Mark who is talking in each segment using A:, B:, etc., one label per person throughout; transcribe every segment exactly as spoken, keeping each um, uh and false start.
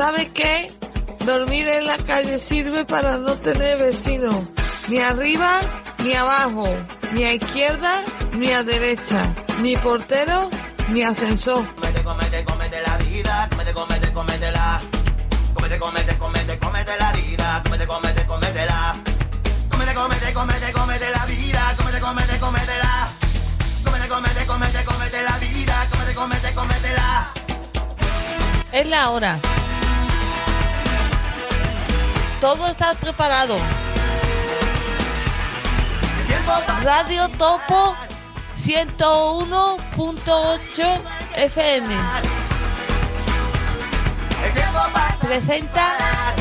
A: ¿sabe qué? Dormir en la calle sirve para no tener vecinos, ni arriba ni abajo, ni a izquierda ni a derecha, ni portero ni ascensor.
B: Comete, comete, comete la vida, comete, comete, cométela. Comete, comete, comete, comete la vida, comete, comete, cométela. Comete, comete, comete, comete la vida, comete, comete, cométela. Comete, comete, comete, comete la vida, comete, comete, cométela.
A: Es la hora. Todo está preparado. Radio Topo ciento uno punto ocho F M presenta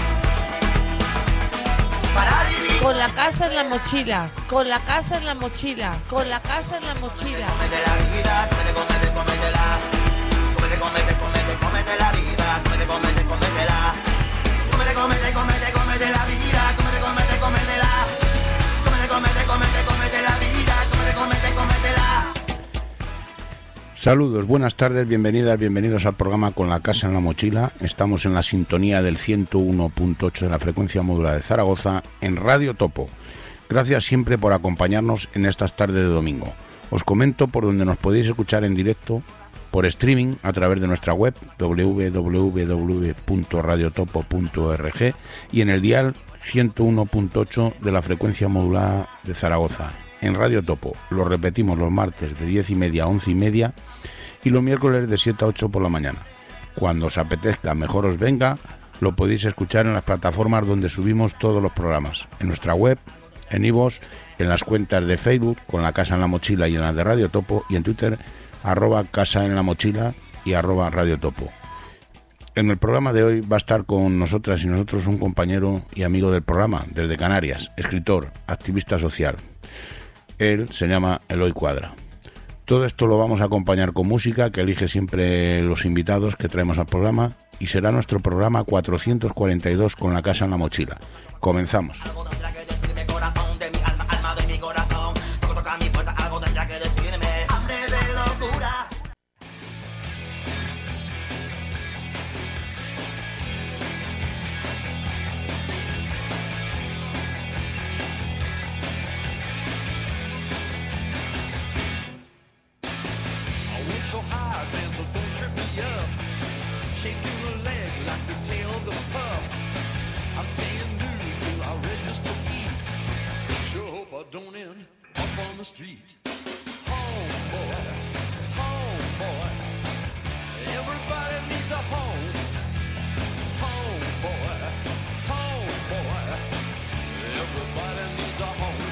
A: Con la casa en la mochila, con la casa en la mochila, con la casa en la mochila.
B: Comete la vida, comete, comete, cométela. Comete, comete, comete, comete la vida, comete, comete, cométela. Comete, comete, comete, comete la vida, comete, comete, cométela. Comete, comete, comete, comete la vida, comete, comete, cométela.
C: Saludos, buenas tardes, bienvenidas, bienvenidos al programa Con la casa en la mochila. Estamos en la sintonía del ciento uno punto ocho de la frecuencia modulada de Zaragoza en Radio Topo. Gracias siempre por acompañarnos en estas tardes de domingo. Os comento por donde nos podéis escuchar en directo, por streaming a través de nuestra web doble u doble u doble u punto radio topo punto org y en el dial ciento uno punto ocho de la frecuencia modulada de Zaragoza en Radio Topo. Lo repetimos los martes de diez y media a once y media y los miércoles de siete a ocho por la mañana. Cuando os apetezca, mejor os venga, lo podéis escuchar en las plataformas donde subimos todos los programas, en nuestra web, en iVoox, en las cuentas de Facebook Con la Casa en la Mochila y en las de Radio Topo, y en Twitter arroba Casa en la Mochila y arroba Radio Topo. En el programa de hoy va a estar con nosotras y nosotros un compañero y amigo del programa desde Canarias, escritor, activista social. Él se llama Eloy Cuadra. Todo esto lo vamos a acompañar con música que elige siempre los invitados que traemos al programa, y será nuestro programa cuatrocientos cuarenta y dos Con la Casa en la Mochila. Comenzamos.
D: Don't end up on the street. Home, boy, home, boy. Everybody needs a home. Home, boy, home, boy. Everybody needs a home.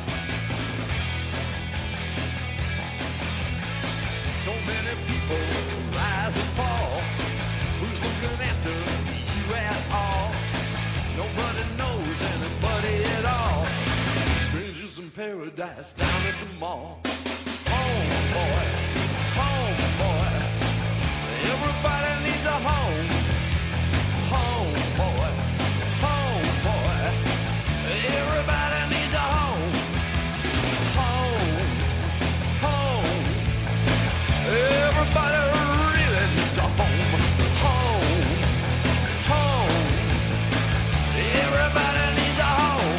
D: So many people rise and fall. Who's looking after you at all? Nobody knows anybody at all. Strangers in paradise down at the mall. Home, boy, home, boy. Everybody needs a home. Home, boy, home, boy. Everybody needs a home. Home, home. Everybody really needs a home. Home, home. Everybody needs a home.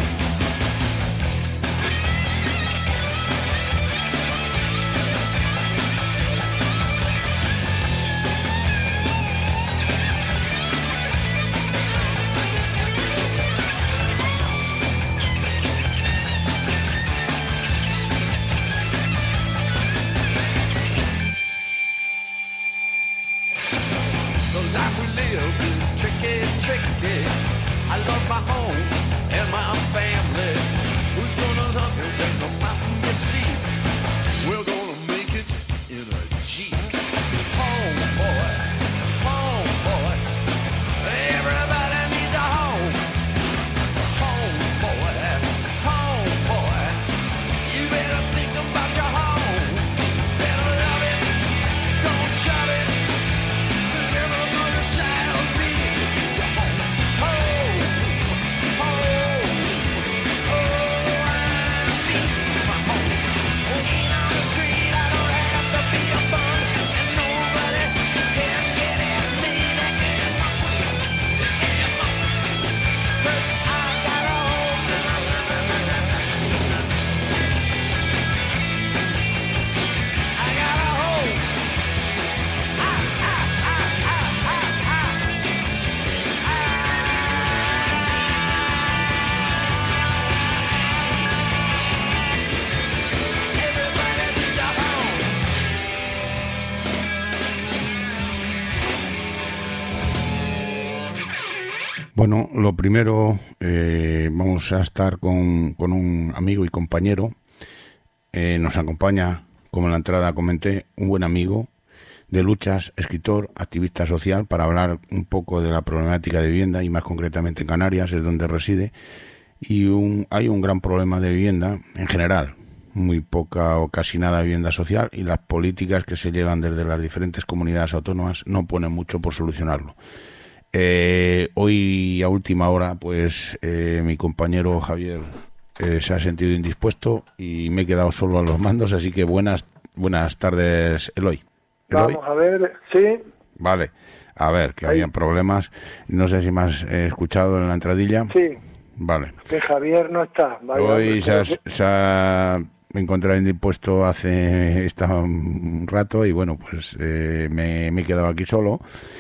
C: Bueno, lo primero, eh, vamos a estar con, con un amigo y compañero. Eh, nos acompaña, como en la entrada comenté, un buen amigo de luchas, escritor, activista social, para hablar un poco de la problemática de vivienda y más concretamente en Canarias, es donde reside. Y un, hay un gran problema de vivienda en general, muy poca o casi nada de vivienda social, y las políticas que se llevan desde las diferentes comunidades autónomas no ponen mucho por solucionarlo. Eh, hoy a última hora, pues eh, mi compañero Javier eh, se ha sentido indispuesto y me he quedado solo a los mandos, así que buenas buenas tardes, Eloy. ¿Eloy?
E: Vamos a ver, sí.
C: Vale, a ver, que
E: Ahí.
C: había problemas. No sé si me has eh, escuchado en la entradilla.
E: Sí,
C: Vale.
E: que Javier no está. Vaya,
C: Hoy
E: hombre,
C: se ha,
E: pero que-
C: se ha encontrado indispuesto hace está un rato y bueno, pues eh, me, me he quedado aquí solo.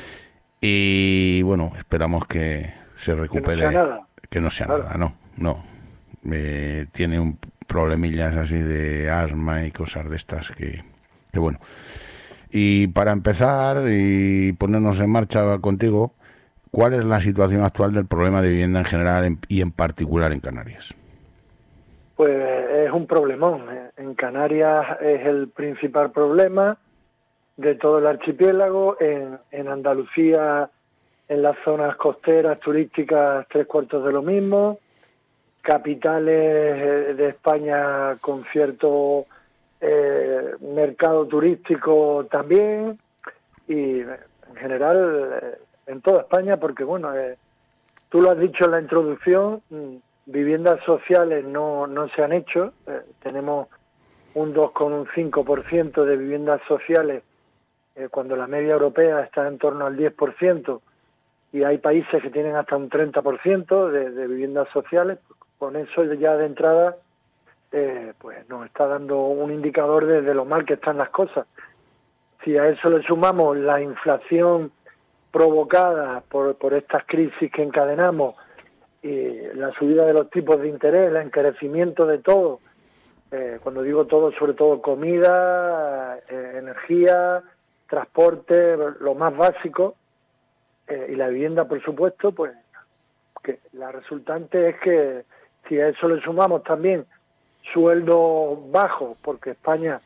C: Y bueno, esperamos que se recupere.
E: sea nada.
C: Que no sea
E: Claro.
C: nada, no, no. Eh, tiene un problemillas así de asma y cosas de estas que, que bueno. Y para empezar y ponernos en marcha contigo, ¿cuál es la situación actual del problema de vivienda en general en- y en particular en Canarias?
E: Pues es un problemón. En Canarias es el principal problema de todo el archipiélago. En, en Andalucía, en las zonas costeras turísticas, tres cuartos de lo mismo. Capitales eh, de España con cierto eh, mercado turístico también. Y en general eh, en toda España, porque bueno, eh, tú lo has dicho en la introducción, mm, viviendas sociales no, no se han hecho. Eh, tenemos un dos coma cinco por ciento de viviendas sociales eh, cuando la media europea está en torno al diez por ciento y hay países que tienen hasta un treinta por ciento de, de viviendas sociales. Con eso ya de entrada eh, pues nos está dando un indicador de, de lo mal que están las cosas. Si a eso le sumamos la inflación provocada por, por estas crisis que encadenamos y la subida de los tipos de interés, el encarecimiento de todo, eh, cuando digo todo, sobre todo comida, eh, energía, transporte, lo más básico, eh, y la vivienda, por supuesto, pues que la resultante es que si a eso le sumamos también sueldos bajos, porque España,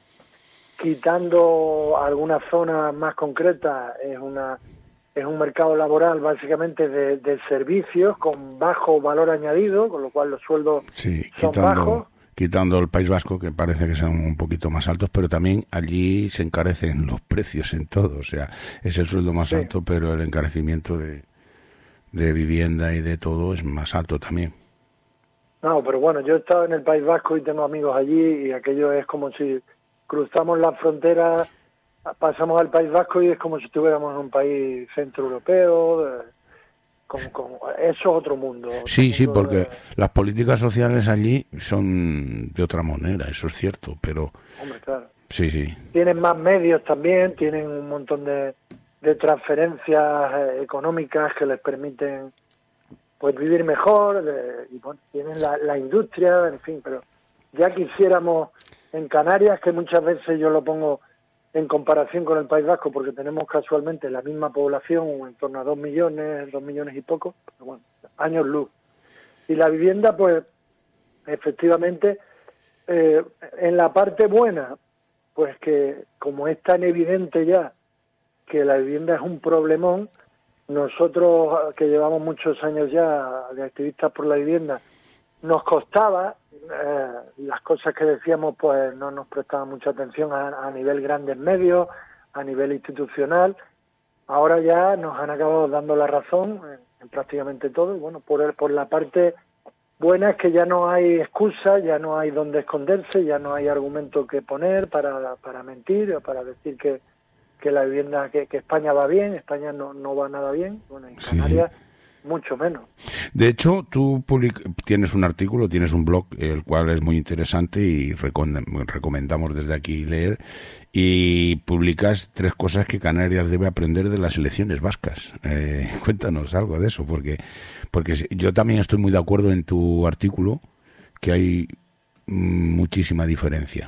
E: quitando algunas zonas más concretas, es una es un mercado laboral básicamente de, de servicios con bajo valor añadido, con lo cual los sueldos
C: Sí,
E: son
C: quitando,
E: bajos.
C: quitando el País Vasco, que parece que son un poquito más altos, pero también allí se encarecen los precios en todo. O sea, es el sueldo más
E: Sí.
C: alto, pero el encarecimiento de, de vivienda y de todo es más alto también.
E: No, pero bueno, yo he estado en el País Vasco y tengo amigos allí y aquello es como si cruzamos la frontera, pasamos al País Vasco y es como si estuviéramos en un país centroeuropeo, eh, con, con, eso es otro mundo. Otro
C: Sí, sí,
E: mundo
C: porque
E: de-
C: las políticas sociales allí son de otra manera, eso es cierto, pero
E: hombre, claro.
C: sí, sí.
E: Tienen más medios también, tienen un montón de, de transferencias eh, económicas que les permiten pues vivir mejor, de- y bueno, tienen la, la industria, en fin, pero ya quisiéramos en Canarias, que muchas veces yo lo pongo en comparación con el País Vasco, porque tenemos casualmente la misma población, en torno a dos millones, dos millones y poco, pero bueno, años luz. Y la vivienda, pues, efectivamente, eh, en la parte buena, pues que como es tan evidente ya que la vivienda es un problemón, nosotros que llevamos muchos años ya de activistas por la vivienda, nos costaba, eh, las cosas que decíamos pues no nos prestaban mucha atención a, a nivel grandes medios, a nivel institucional. Ahora ya nos han acabado dando la razón en, en prácticamente todo. Y bueno, por, el, por la parte buena es que ya no hay excusa, ya no hay dónde esconderse, ya no hay argumento que poner para, para mentir o para decir que, que la vivienda, que, que España va bien, España no, no va nada bien. Bueno, en
C: Sí.
E: Canarias mucho menos.
C: De hecho, tú public- tienes un artículo, tienes un blog, el cual es muy interesante y recom- recomendamos desde aquí leer, y publicas tres cosas que Canarias debe aprender de las elecciones vascas. Eh, cuéntanos algo de eso, porque porque si- yo también estoy muy de acuerdo en tu artículo, que hay mm, muchísima diferencia.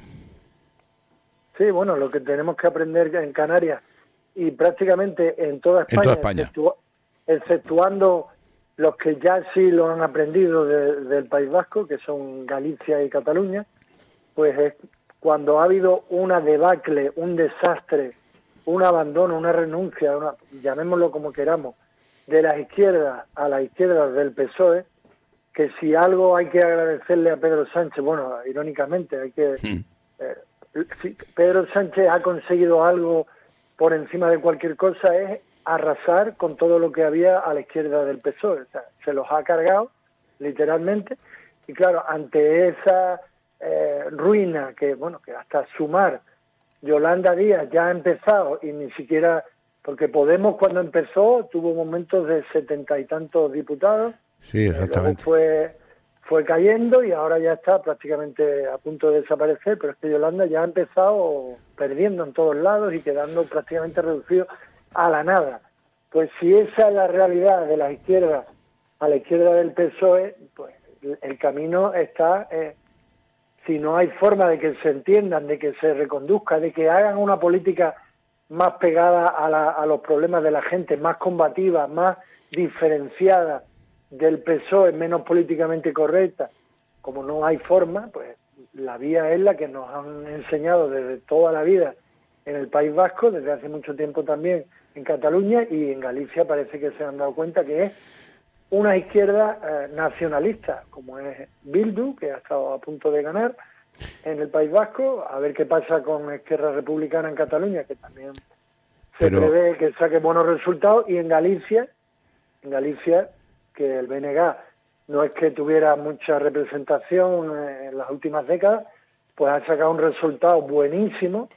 E: Sí, bueno, lo que tenemos que aprender en Canarias y prácticamente en toda España,
C: En toda España.
E: exceptua- exceptuando los que ya sí lo han aprendido de, del País Vasco, que son Galicia y Cataluña, pues es cuando ha habido una debacle, un desastre, un abandono, una renuncia, una, llamémoslo como queramos, de las izquierdas a las izquierdas del P S O E, que si algo hay que agradecerle a Pedro Sánchez, bueno, irónicamente, hay que...
C: Sí.
E: Eh, si Pedro Sánchez ha conseguido algo por encima de cualquier cosa, es arrasar con todo lo que había a la izquierda del P S O E. O sea, se los ha cargado, literalmente, y claro, ante esa eh, ruina que, bueno, que hasta sumar Yolanda Díaz ya ha empezado y ni siquiera, porque Podemos cuando empezó tuvo momentos de setenta y tantos diputados,
C: Sí,
E: eh,
C: exactamente.
E: luego fue, fue cayendo y ahora ya está prácticamente a punto de desaparecer, pero es que Yolanda ya ha empezado perdiendo en todos lados y quedando prácticamente reducido a la nada. Pues si esa es la realidad de las izquierdas a la izquierda del P S O E, pues el camino está, eh, si no hay forma de que se entiendan, de que se reconduzca, de que hagan una política más pegada a, la, a los problemas de la gente, más combativa, más diferenciada del P S O E, menos políticamente correcta, como no hay forma, pues la vía es la que nos han enseñado desde toda la vida en el País Vasco, desde hace mucho tiempo también en Cataluña, y en Galicia parece que se han dado cuenta que es una izquierda eh, nacionalista, como es Bildu, que ha estado a punto de ganar en el País Vasco, a ver qué pasa con Esquerra Republicana en Cataluña, que también se
C: Pero...
E: prevé que saque buenos resultados, y en Galicia, en Galicia, que el B N G no es que tuviera mucha representación en las últimas décadas, pues ha sacado un resultado buenísimo,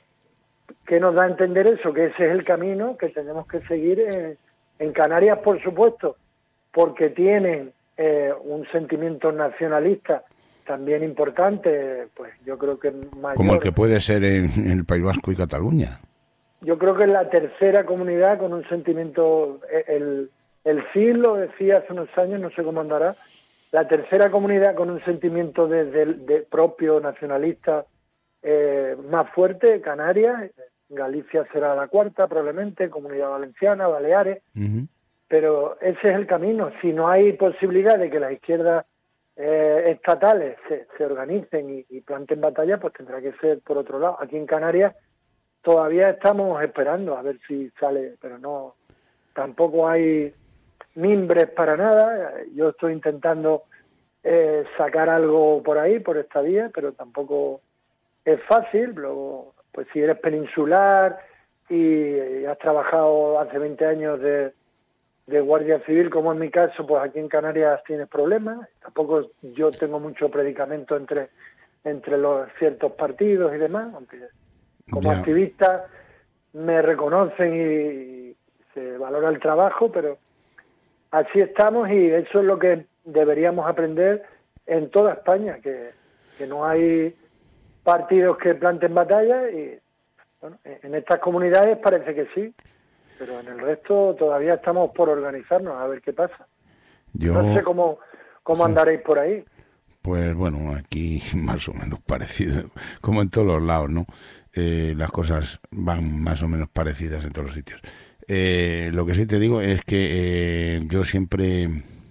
E: que nos da a entender eso, que ese es el camino que tenemos que seguir en, en Canarias, por supuesto, porque tienen eh, un sentimiento nacionalista también importante, pues yo creo que mayor.
C: Como el que puede ser en, en el País Vasco y Cataluña.
E: Yo creo que es la tercera comunidad con un sentimiento, el, el C I S lo decía hace unos años, no sé cómo andará, la tercera comunidad con un sentimiento de, de, de propio nacionalista eh, más fuerte, Canarias. Galicia será la cuarta probablemente, Comunidad Valenciana, Baleares, uh-huh. Pero ese es el camino. Si no hay posibilidad de que las izquierdas eh, estatales se, se organicen y, y planten batalla, pues tendrá que ser por otro lado. Aquí en Canarias todavía estamos esperando a ver si sale, pero no, tampoco hay mimbres para nada. Yo estoy intentando eh, sacar algo por ahí, por esta vía, pero tampoco es fácil. Luego, pues si eres peninsular y, y has trabajado hace veinte años de, de guardia civil, como en mi caso, pues aquí en Canarias tienes problemas. Tampoco yo tengo mucho predicamento entre entre los ciertos partidos y demás, aunque como yeah. activista me reconocen y se valora el trabajo, pero así estamos, y eso es lo que deberíamos aprender en toda España, que, que no hay partidos que planten batalla, y bueno, en estas comunidades parece que sí, pero en el resto todavía estamos por organizarnos, a ver qué pasa. Yo, no sé cómo, cómo sí. andaréis por ahí.
C: Pues bueno, aquí más o menos parecido, como en todos los lados, ¿no? Eh, las cosas van más o menos parecidas en todos los sitios. Eh, lo que sí te digo es que eh, yo siempre,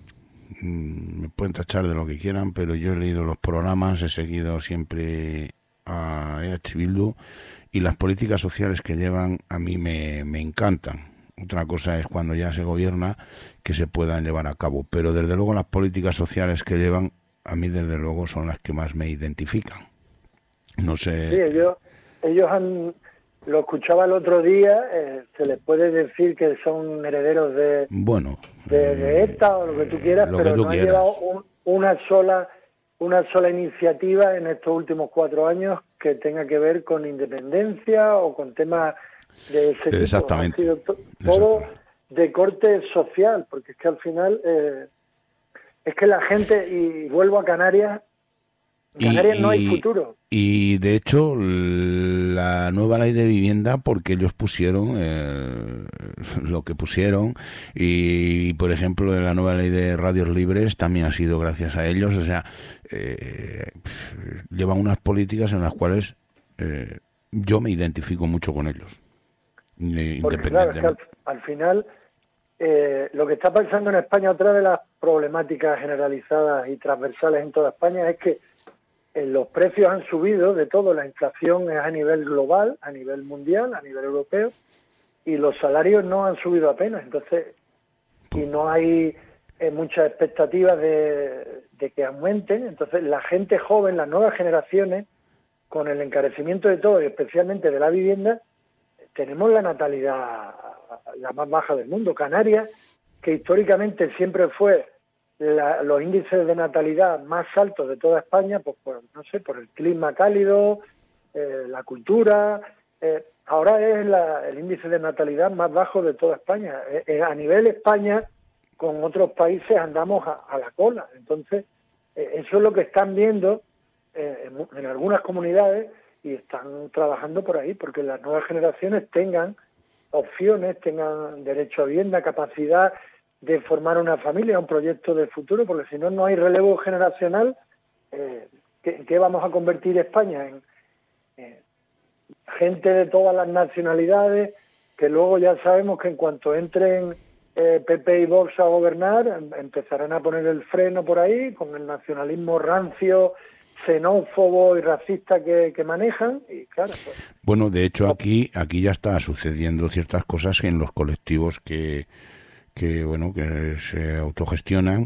C: mmm, me pueden tachar de lo que quieran, pero yo he leído los programas, he seguido siempre a E H Bildu, y las políticas sociales que llevan a mí me, me encantan. Otra cosa es cuando ya se gobierna que se puedan llevar a cabo, pero desde luego las políticas sociales que llevan a mí desde luego son las que más me identifican. No sé.
E: Sí, ellos, ellos han, lo escuchaba el otro día, eh, se les puede decir que son herederos de,
C: bueno,
E: de, de ETA o lo que tú quieras, pero
C: tú
E: no
C: quieras.
E: han llevado un, una sola una sola iniciativa en estos últimos cuatro años que tenga que ver con independencia o con temas de ese tipo.
C: Exactamente.
E: Ha sido to, todo de corte social, porque es que al final eh, es que la gente, y vuelvo a Canarias, en Canarias y, no hay futuro.
C: Y de hecho la nueva ley de vivienda, porque ellos pusieron eh, lo que pusieron, y por ejemplo la nueva ley de radios libres también ha sido gracias a ellos. O sea, eh, llevan unas políticas en las cuales eh, yo me identifico mucho con ellos,
E: porque claro, es que al, al final eh, lo que está pasando en España, otra de las problemáticas generalizadas y transversales en toda España, es que eh, los precios han subido de todo, la inflación es a nivel global, a nivel mundial, a nivel europeo, y los salarios no han subido apenas, entonces, y no hay eh, muchas expectativas de, de que aumenten, entonces la gente joven, las nuevas generaciones, con el encarecimiento de todo, y especialmente de la vivienda, tenemos la natalidad la más baja del mundo. Canarias, que históricamente siempre fue la, los índices de natalidad más altos de toda España, pues por, no sé, por el clima cálido, eh, la cultura, eh, ahora es la, el índice de natalidad más bajo de toda España. Eh, eh, a nivel España, con otros países andamos a, a la cola. Entonces, eh, eso es lo que están viendo eh, en, en algunas comunidades, y están trabajando por ahí, porque las nuevas generaciones tengan opciones, tengan derecho a vivienda, capacidad de formar una familia, un proyecto de futuro, porque si no, no hay relevo generacional. Eh, ¿qué, ¿Qué vamos a convertir España? En eh, gente de todas las nacionalidades, que luego ya sabemos que en cuanto entren eh, P P y Vox a gobernar, em, empezarán a poner el freno por ahí, con el nacionalismo rancio, xenófobo y racista que, que manejan, y claro, pues,
C: bueno, de hecho aquí aquí ya está sucediendo ciertas cosas en los colectivos que que bueno que se autogestionan,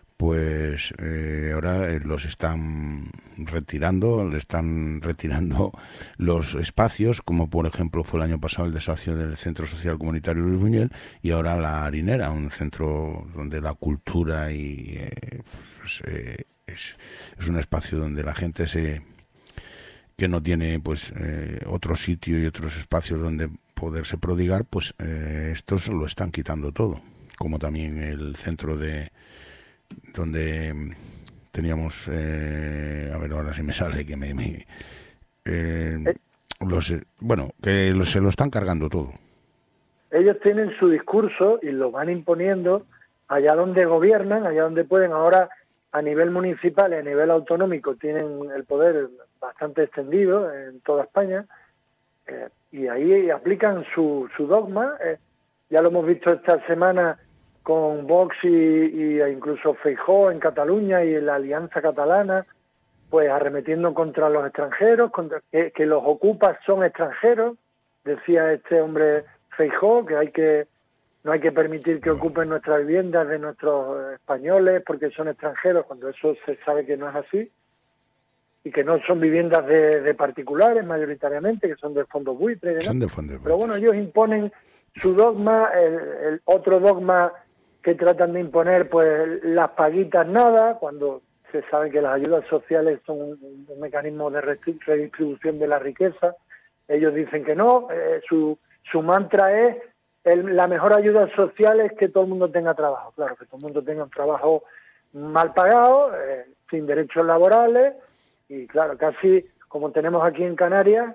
C: pues eh, ahora eh, los están retirando, le están retirando los espacios, como por ejemplo fue el año pasado el desahucio del Centro Social Comunitario Luis Buñuel, y ahora la Harinera, un centro donde la cultura y eh, pues, eh, Es, es un espacio donde la gente se que no tiene pues eh, otro sitio y otros espacios donde poderse prodigar, pues eh, estos lo están quitando todo, como también el centro de donde teníamos eh, a ver ahora si me sale que me, me eh, los bueno que lo, se lo están cargando todo.
E: Ellos tienen su discurso y lo van imponiendo allá donde gobiernan, allá donde pueden. Ahora, a nivel municipal y a nivel autonómico, tienen el poder bastante extendido en toda España, eh, y ahí aplican su, su dogma. Eh, ya lo hemos visto esta semana con Vox y, y incluso Feijóo en Cataluña y en la Alianza Catalana, pues arremetiendo contra los extranjeros, contra que, que los ocupas son extranjeros, decía este hombre Feijóo, que hay que no hay que permitir que ocupen nuestras viviendas de nuestros españoles porque son extranjeros, cuando eso se sabe que no es así, y que no son viviendas de, de particulares mayoritariamente, que son de fondos buitres, ¿no?
C: Son de fondos buitres.
E: Pero bueno, ellos imponen su dogma, el, el otro dogma que tratan de imponer, pues las paguitas nada, cuando se sabe que las ayudas sociales son un, un mecanismo de redistribución de la riqueza. Ellos dicen que no, eh, su, su mantra es El, la mejor ayuda social es que todo el mundo tenga trabajo. Claro, que todo el mundo tenga un trabajo mal pagado, eh, sin derechos laborales, y claro, casi como tenemos aquí en Canarias,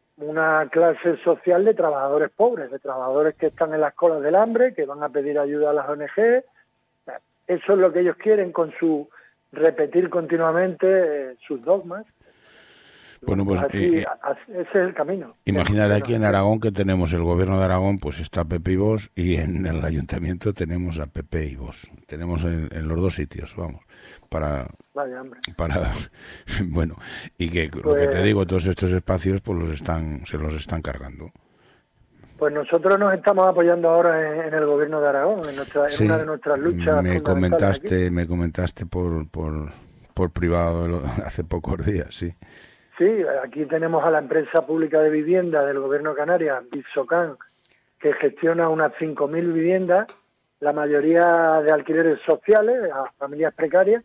E: una clase social de trabajadores pobres, de trabajadores que están en las colas del hambre, que van a pedir ayuda a las O N G. Eso es lo que ellos quieren con su repetir continuamente eh, sus dogmas.
C: Bueno, pues
E: así,
C: eh,
E: así, ese es el camino.
C: Imagínate aquí en Aragón que tenemos el gobierno de Aragón, pues está Pepe y Vox, y en el ayuntamiento tenemos a Pepe y Vox. Tenemos en, en los dos sitios, vamos, para...
E: Vaya, hombre.
C: para bueno, y que
E: pues,
C: lo que te digo, todos estos espacios pues los están se los están cargando.
E: Pues nosotros nos estamos apoyando ahora en, en el gobierno de Aragón, en, nuestra,
C: Sí,
E: en una de nuestras luchas.
C: Me comentaste, aquí. me comentaste por, por, por privado hace pocos días, sí.
E: Sí, aquí tenemos a la empresa pública de vivienda del gobierno de Canarias, Bitsocan, que gestiona unas cinco mil viviendas, la mayoría de alquileres sociales a familias precarias,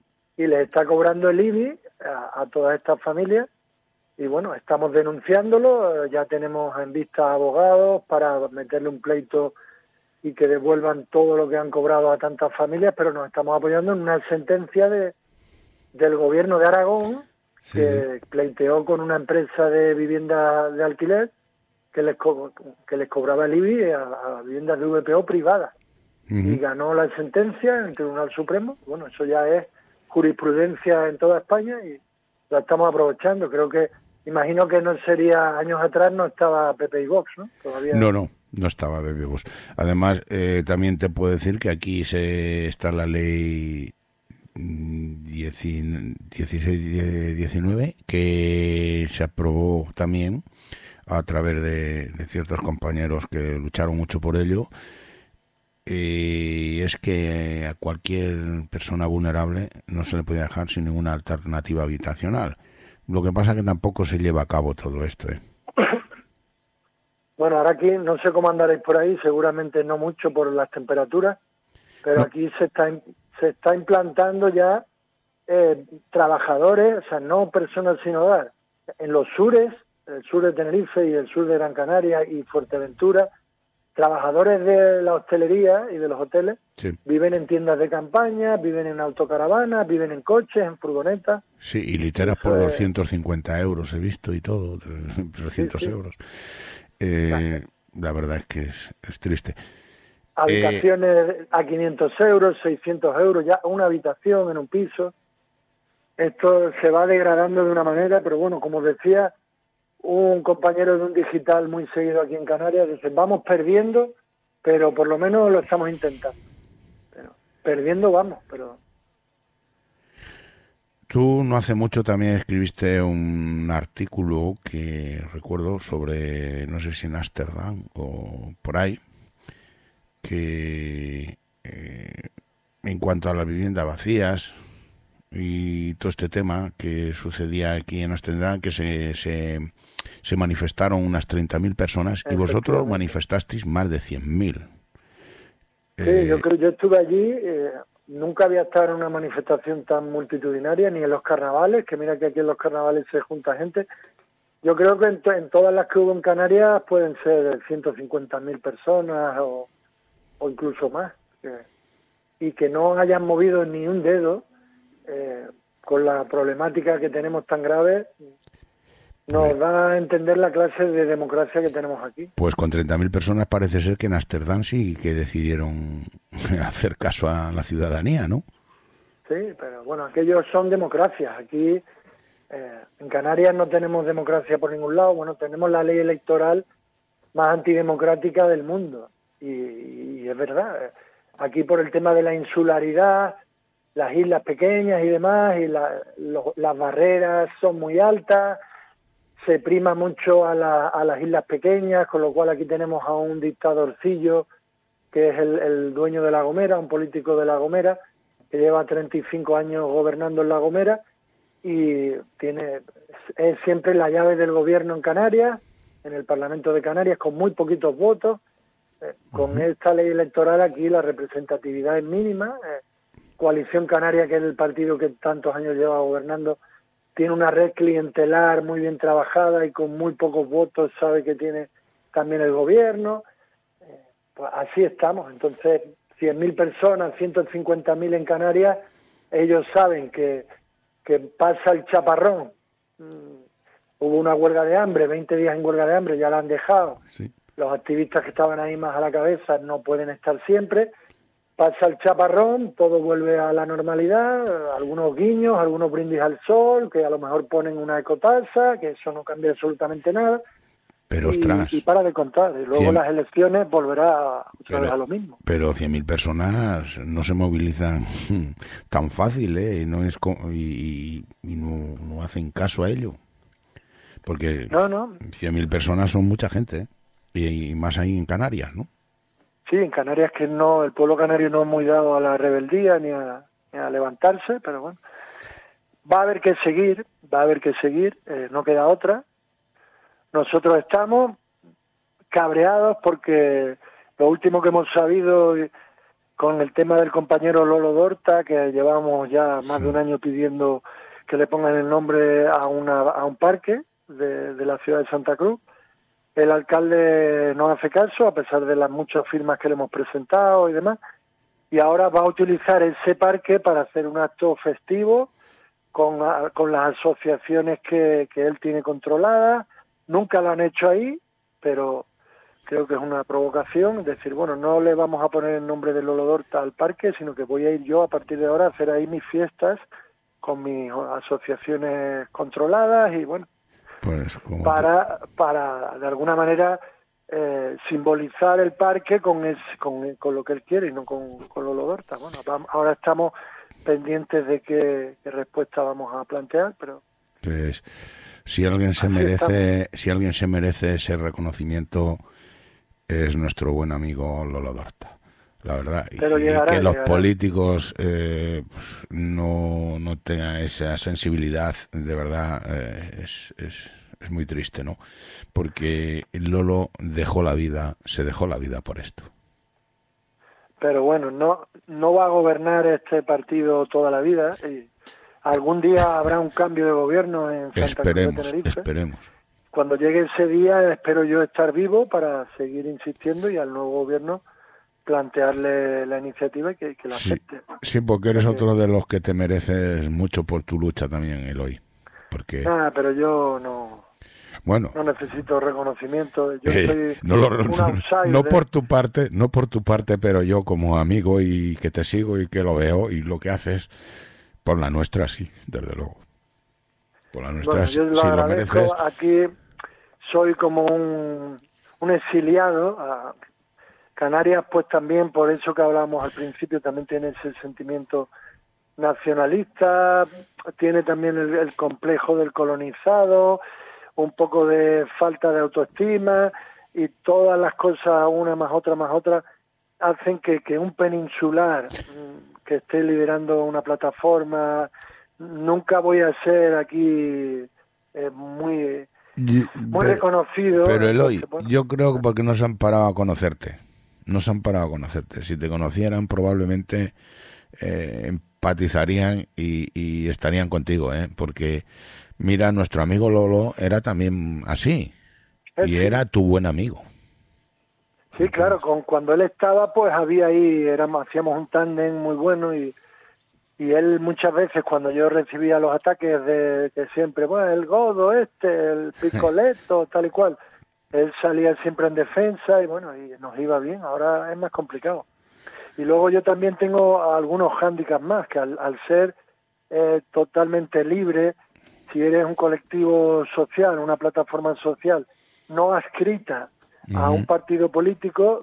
E: y les está cobrando el I B I a, a todas estas familias. Y bueno, estamos denunciándolo, ya tenemos en vista abogados para meterle un pleito y que devuelvan todo lo que han cobrado a tantas familias, pero nos estamos apoyando en una sentencia de del gobierno de Aragón, sí, que pleiteó con una empresa de vivienda de alquiler que les co que les cobraba el I B I a, a viviendas de V P O privadas. Uh-huh. Y ganó la sentencia en el Tribunal Supremo. Bueno, eso ya es jurisprudencia en toda España y la estamos aprovechando. Creo que, imagino que no sería, años atrás no estaba Pepe y Vox, ¿no? Todavía.
C: No, no, No estaba Baby Boss. Además, eh, también te puedo decir que aquí se está la ley dieciséis diecinueve que se aprobó también a través de, de ciertos compañeros que lucharon mucho por ello. Y es que a cualquier persona vulnerable no se le puede dejar sin ninguna alternativa habitacional. Lo que pasa es que tampoco se lleva a cabo todo esto, ¿eh?
E: Bueno, ahora aquí no sé cómo andaréis por ahí, seguramente no mucho por las temperaturas, pero
C: No.
E: aquí se está se está implantando ya eh, trabajadores, o sea, no personas sin hogar, en los sures, el sur de Tenerife y el sur de Gran Canaria y Fuerteventura, trabajadores de la hostelería y de los hoteles,
C: Sí.
E: viven en tiendas de campaña, viven en autocaravanas, viven en coches, en furgonetas.
C: Sí, y literas
E: Eso
C: por
E: es-
C: doscientos cincuenta euros he visto y todo, trescientos
E: Sí, sí.
C: euros. Eh, la verdad es que es, es triste.
E: Habitaciones a quinientos euros, seiscientos euros, ya una habitación en un piso. Esto se va degradando de una manera, pero bueno, como decía un compañero de un digital muy seguido aquí en Canarias, dice, vamos perdiendo, pero por lo menos lo estamos intentando. Pero, perdiendo vamos, pero...
C: Tú no hace mucho también escribiste un artículo que recuerdo sobre, no sé si en Ámsterdam o por ahí, que eh, en cuanto a las viviendas vacías y todo este tema que sucedía aquí en Ámsterdam, que se, se, se manifestaron unas treinta mil personas y vosotros
E: Efectivamente.
C: manifestasteis más de cien mil.
E: Sí, yo creo, yo estuve allí, eh, nunca había estado en una manifestación tan multitudinaria, ni en los carnavales, que mira que aquí en los carnavales se junta gente. Yo creo que en, to- en todas las que hubo en Canarias pueden ser ciento cincuenta mil personas o, o incluso más. que- y que no hayan movido ni un dedo eh, con la problemática que tenemos tan grave, nos
C: Pues-
E: da a entender la clase de democracia que tenemos aquí.
C: Pues con treinta mil personas parece ser que en Ámsterdam sí que decidieron hacer caso a la ciudadanía, ¿no?
E: Sí, pero bueno, aquellos son democracias. Aquí eh, en Canarias no tenemos democracia por ningún lado. Bueno, tenemos la ley electoral más antidemocrática del mundo. Y, y es verdad, eh, aquí por el tema de la insularidad, las islas pequeñas y demás, y la- lo- las barreras son muy altas, se prima mucho a, la- a las islas pequeñas, con lo cual aquí tenemos a un dictadorcillo que es el, el dueño de La Gomera, un político de La Gomera, que lleva treinta y cinco años gobernando en La Gomera y tiene es siempre la llave del gobierno en Canarias, en el Parlamento de Canarias, con muy poquitos votos. Eh, con esta ley electoral aquí la representatividad es mínima. Eh, Coalición Canaria, que es el partido que tantos años lleva gobernando, tiene una red clientelar muy bien trabajada y con muy pocos votos sabe que tiene también el gobierno. Eh, pues así estamos. Entonces, cien mil personas, ciento cincuenta mil en Canarias, ellos saben que, que pasa el chaparrón. Mm, hubo una huelga de hambre, veinte días en huelga de hambre, ya la han dejado.
C: Sí.
E: Los activistas que estaban ahí más a la cabeza no pueden estar siempre. Pasa el chaparrón, todo vuelve a la normalidad, algunos guiños, algunos brindis al sol, que a lo mejor ponen una ecotasa, que eso no cambia absolutamente nada.
C: Pero
E: y,
C: ostras,
E: y para de contar. Y luego
C: cien-
E: las elecciones volverá otra
C: Pero-
E: vez a lo mismo.
C: pero cien mil personas no se movilizan tan fácil, ¿eh? Y no, es co- y, y- y no, no hacen caso a ello. Porque
E: No, no.
C: cien mil personas son mucha gente, ¿eh? Y, y más ahí en Canarias, ¿no?
E: Sí, en Canarias que no, el pueblo canario no es muy dado a la rebeldía ni a, ni a levantarse, pero bueno. Va a haber que seguir, va a haber que seguir, eh, no queda otra. Nosotros estamos cabreados porque lo último que hemos sabido con el tema del compañero Lolo Dorta, que llevamos ya más de un año pidiendo que le pongan el nombre a, una, a un parque de, de la ciudad de Santa Cruz. El alcalde no hace caso, a pesar de las muchas firmas que le hemos presentado y demás, y ahora va a utilizar ese parque para hacer un acto festivo con, con las asociaciones que, que él tiene controladas. Nunca lo han hecho ahí, pero creo que es una provocación, decir, bueno, no le vamos a poner el nombre de Lolo Dorta al parque, sino que voy a ir yo a partir de ahora a hacer ahí mis fiestas con mis asociaciones controladas y bueno,
C: Pues como
E: para, para de alguna manera eh, simbolizar el parque con, es, con, con lo que él quiere y no con, con Lolo Dorta. Bueno, vamos, ahora estamos pendientes de qué, qué respuesta vamos a plantear, pero...
C: Pues si alguien se
E: Así
C: merece,
E: estamos.
C: si alguien se merece ese reconocimiento es nuestro buen amigo Lolo Dorta, la verdad.
E: Pero
C: y
E: llegará,
C: que los
E: llegará.
C: políticos eh, pues, no, no tengan esa sensibilidad, de verdad, eh, es, es, es muy triste, ¿no? Porque Lolo dejó la vida, se dejó la vida por esto.
E: Pero bueno, no, no va a gobernar este partido toda la vida y algún día habrá un cambio de gobierno en Santa
C: Esperemos,
E: Cruz de Tenerife.
C: esperemos.
E: Cuando llegue ese día espero yo estar vivo para seguir insistiendo y al nuevo gobierno plantearle la iniciativa y que, que la
C: Sí,
E: acepte.
C: sí, porque eres
E: Porque-
C: otro de los que te mereces mucho por tu lucha también, Eloy. Porque,
E: Nada, pero yo no,
C: bueno,
E: no necesito reconocimiento. Yo
C: eh,
E: soy
C: no, lo-
E: un outsider.
C: no por tu parte, no por tu parte, pero yo como amigo y que te sigo y que lo veo y lo que haces, por la nuestra sí, desde luego. Por la nuestra,
E: Bueno,
C: si
E: yo lo
C: si lo
E: agradezco.
C: mereces.
E: Aquí soy como un, un exiliado. A Canarias, pues también, por eso que hablábamos al principio, también tiene ese sentimiento nacionalista, tiene también el, el complejo del colonizado, un poco de falta de autoestima y todas las cosas, una más otra más otra, hacen que, que un peninsular mm, que esté liderando una plataforma, nunca voy a ser aquí eh, muy
C: Y-
E: muy
C: pero,
E: reconocido.
C: pero Eloy,
E: entonces, bueno,
C: yo creo que porque no se han parado a conocerte. No se han parado a conocerte. Si te conocieran, probablemente eh, empatizarían y, y estarían contigo, ¿eh? Porque, mira, nuestro amigo Lolo era también así.
E: él
C: Y
E: sí.
C: era tu buen amigo.
E: Sí, claro, con, cuando él estaba, pues había ahí, éramos, hacíamos un tándem muy bueno y, y él muchas veces cuando yo recibía los ataques de que siempre, bueno, el godo este, el picoleto, tal y cual, él salía siempre en defensa y bueno, y nos iba bien, ahora es más complicado. Y luego yo también tengo algunos hándicaps más, que al, al ser eh, totalmente libre, si eres un colectivo social, una plataforma social no adscrita a un partido político,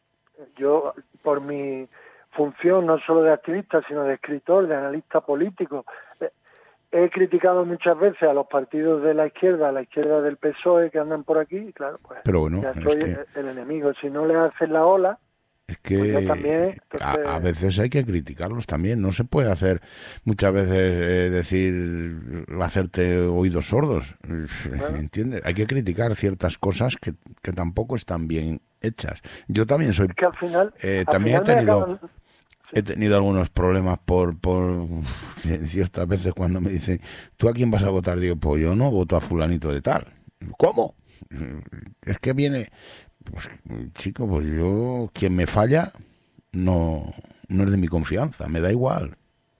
E: yo por mi función no solo de activista sino de escritor, de analista político, eh, he criticado muchas veces a los partidos de la izquierda, a la izquierda del P S O E que andan por aquí, y claro, pues
C: Pero bueno,
E: ya
C: es
E: soy
C: que-
E: el, el enemigo. Si no le hacen la ola,
C: Es que
E: Pues yo también, entonces-
C: a, a veces hay que criticarlos también. No se puede hacer muchas veces eh, decir, hacerte oídos sordos. ¿Entiendes? Hay que criticar ciertas cosas que, que tampoco están bien hechas. Yo también soy...
E: es que al final,
C: eh,
E: al
C: también he
E: final me
C: tenido...
E: acaban-
C: He tenido algunos problemas por, por ciertas veces cuando me dicen, ¿tú a quién vas a votar? Digo, pues yo no voto a fulanito de tal. ¿Cómo? Es que viene... Pues chico, pues yo, quien me falla, no, no es de mi confianza, me da igual.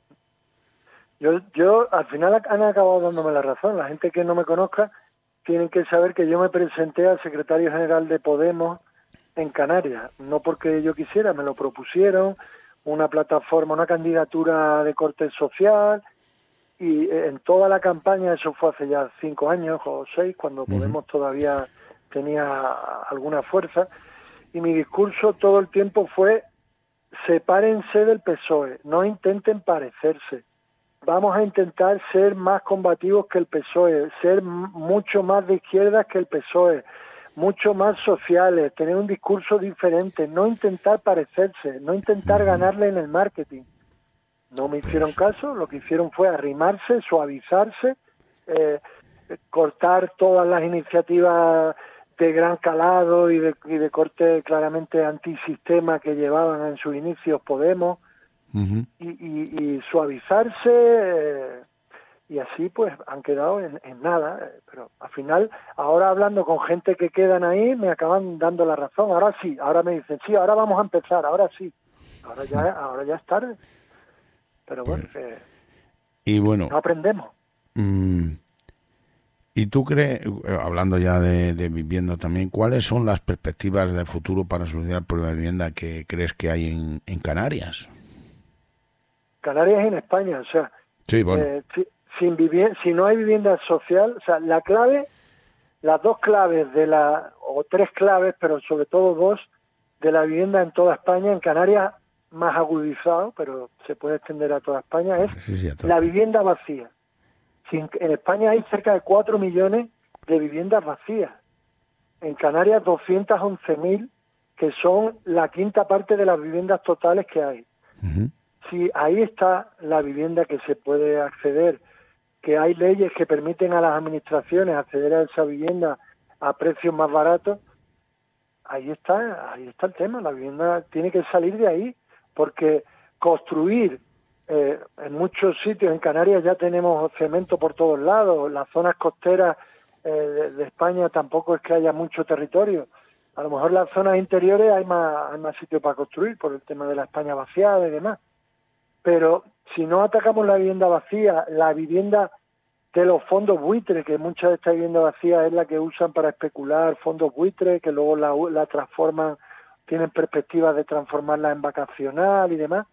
E: Yo, yo al final han acabado dándome la razón. La gente que no me conozca tienen que saber que yo me presenté al secretario general de Podemos en Canarias, no porque yo quisiera, me lo propusieron, una plataforma, una candidatura de corte social, y en toda la campaña, eso fue hace ya cinco años o seis, cuando uh-huh. Podemos todavía tenía alguna fuerza, y mi discurso todo el tiempo fue: sepárense del P S O E, no intenten parecerse. Vamos a intentar ser más combativos que el P S O E, ser mucho más de izquierdas que el P S O E, mucho más sociales, tener un discurso diferente, no intentar parecerse, no intentar ganarle en el marketing. No me hicieron caso, lo que hicieron fue arrimarse, suavizarse, eh, cortar todas las iniciativas de gran calado y de, y de corte claramente antisistema que llevaban en sus inicios Podemos, uh-huh. y, y, y suavizarse, eh, y así pues han quedado en, en nada. Eh, pero al final, ahora hablando con gente que quedan ahí, me acaban dando la razón. Ahora sí, ahora me dicen, sí, ahora vamos a empezar, ahora sí. Ahora ya, ahora ya es tarde. Pero bueno, pues, eh,
C: y bueno,
E: no aprendemos.
C: Mmm, ¿Y tú crees, hablando ya de, de vivienda también, cuáles son las perspectivas de futuro para solucionar el problema de vivienda que crees que hay en, en Canarias?
E: Canarias y en España, o sea,
C: sí, bueno.
E: eh, si, sin vivienda, si no hay vivienda social, o sea, la clave, las dos claves de la, o tres claves, pero sobre todo dos, de la vivienda en toda España, en Canarias más agudizado, pero se puede extender a toda España, es
C: Sí, sí, a todo.
E: la vivienda vacía. Si en, en España hay cerca de cuatro millones de viviendas vacías. En Canarias doscientos once mil, que son la quinta parte de las viviendas totales que hay.
C: Ujú.
E: Si ahí está la vivienda que se puede acceder, que hay leyes que permiten a las administraciones acceder a esa vivienda a precios más baratos, ahí está, ahí está el tema. La vivienda tiene que salir de ahí, porque construir eh, en muchos sitios, en Canarias ya tenemos cemento por todos lados, las zonas costeras eh, de, de España tampoco es que haya mucho territorio. A lo mejor las zonas interiores hay más, hay más sitio para construir por el tema de la España vaciada y demás. Pero si no atacamos la vivienda vacía, la vivienda de los fondos buitres, que mucha de esta vivienda vacía es la que usan para especular, fondos buitres, que luego la, la transforman, tienen perspectivas de transformarla en vacacional y demás.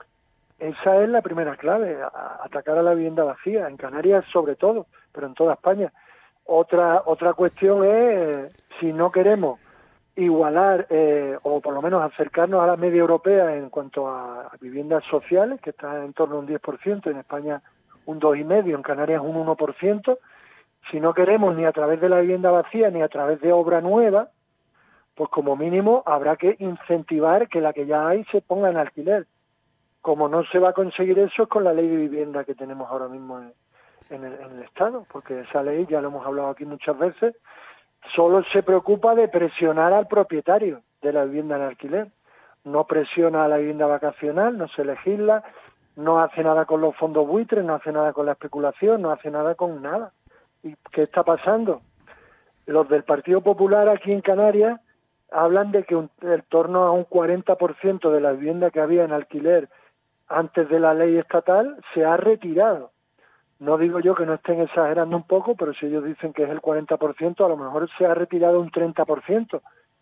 E: Esa es la primera clave, a, atacar a la vivienda vacía, en Canarias sobre todo, pero en toda España. Otra, otra cuestión es, eh, si no queremos igualar eh, o por lo menos acercarnos a la media europea en cuanto a, a viviendas sociales, que está en torno a un diez por ciento, en España un dos coma cinco por ciento, en Canarias un uno por ciento. Si no queremos ni a través de la vivienda vacía ni a través de obra nueva, pues como mínimo habrá que incentivar que la que ya hay se ponga en alquiler. Como no se va a conseguir eso es con la ley de vivienda que tenemos ahora mismo en, en, el, en el Estado, porque esa ley, ya lo hemos hablado aquí muchas veces, solo se preocupa de presionar al propietario de la vivienda en alquiler. No presiona a la vivienda vacacional, no se legisla, no hace nada con los fondos buitres, no hace nada con la especulación, no hace nada con nada. ¿Y qué está pasando? Los del Partido Popular aquí en Canarias hablan de que un, en torno a un cuarenta por ciento de la vivienda que había en alquiler antes de la ley estatal se ha retirado. No digo yo que no estén exagerando un poco, pero si ellos dicen que es el cuarenta por ciento, a lo mejor se ha retirado un treinta por ciento.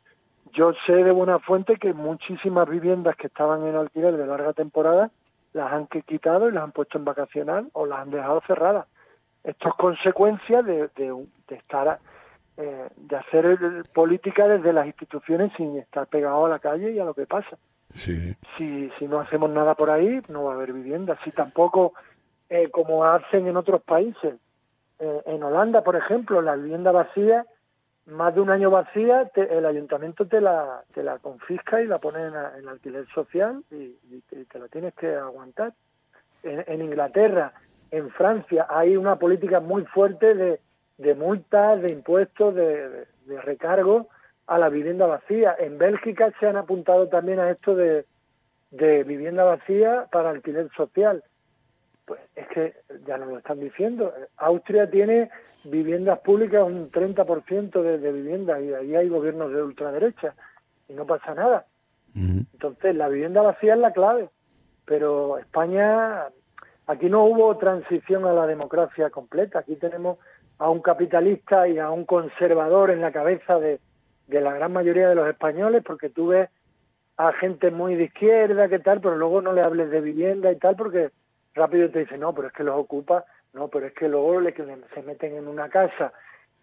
E: Yo sé de buena fuente que muchísimas viviendas que estaban en alquiler de larga temporada las han quitado y las han puesto en vacacional o las han dejado cerradas. Esto es consecuencia de, de, de estar eh, de hacer política desde las instituciones sin estar pegado a la calle y a lo que pasa.
C: Sí.
E: Si, si no hacemos nada por ahí, no va a haber vivienda. Si tampoco, eh, como hacen en otros países, eh, en Holanda, por ejemplo, la vivienda vacía, más de un año vacía, te, el ayuntamiento te la te la confisca y la pone en, en alquiler social y, y, te, y te la tienes que aguantar. En, en Inglaterra, en Francia, hay una política muy fuerte de, de multas, de impuestos, de, de, de recargos a la vivienda vacía. En Bélgica se han apuntado también a esto de, de vivienda vacía para alquiler social. Pues es que ya nos lo están diciendo. Austria tiene viviendas públicas un treinta por ciento de, de viviendas y ahí hay gobiernos de ultraderecha y no pasa nada. Uh-huh. Entonces la vivienda vacía es la clave, pero España, aquí no hubo transición a la democracia completa. Aquí tenemos a un capitalista y a un conservador en la cabeza de, de la gran mayoría de los españoles, porque tú ves a gente muy de izquierda, que tal, pero luego no le hables de vivienda y tal, porque rápido te dicen, no, pero es que los ocupa, no, pero es que luego le, que se meten en una casa,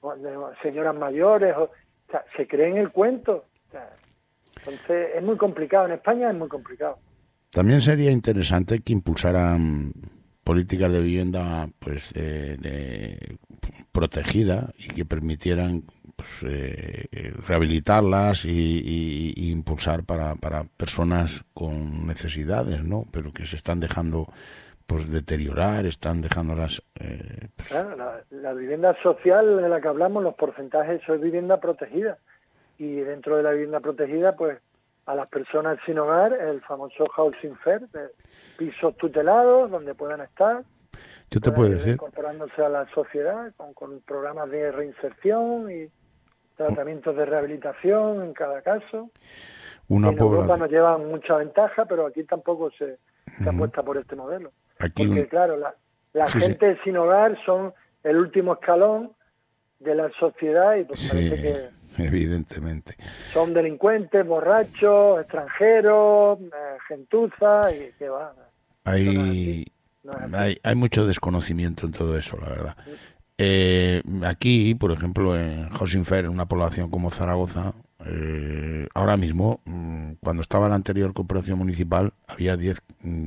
E: señoras mayores, o, o sea, se creen el cuento. O sea, entonces es muy complicado, en España es muy complicado.
C: También sería interesante que impulsaran políticas de vivienda pues de, de protegida y que permitieran pues, eh, rehabilitarlas y, y, y impulsar para, para personas con necesidades, ¿no? Pero que se están dejando pues deteriorar, están dejándolas... Eh, pues...
E: Claro, la, la vivienda social de la que hablamos, los porcentajes, eso es vivienda protegida. Y dentro de la vivienda protegida, pues, a las personas sin hogar, el famoso housing fair, pisos tutelados donde puedan estar.
C: Yo te puedo decir...
E: Incorporándose a la sociedad con, con programas de reinserción y tratamientos de rehabilitación en cada caso.
C: Una
E: en
C: población...
E: Europa nos llevan mucha ventaja, pero aquí tampoco se, se uh-huh. apuesta por este modelo.
C: Aquí
E: Porque,
C: un...
E: claro, la, la
C: sí,
E: gente
C: sí.
E: sin hogar son el último escalón de la sociedad y pues
C: sí,
E: parece que
C: evidentemente
E: son delincuentes, borrachos, extranjeros, eh, gentuza y que va.
C: Hay, no es no es hay, hay mucho desconocimiento en todo eso, la verdad. Eh, aquí, por ejemplo, en Josinfer, en una población como Zaragoza, eh, ahora mismo, mmm, cuando estaba la anterior corporación municipal, había diez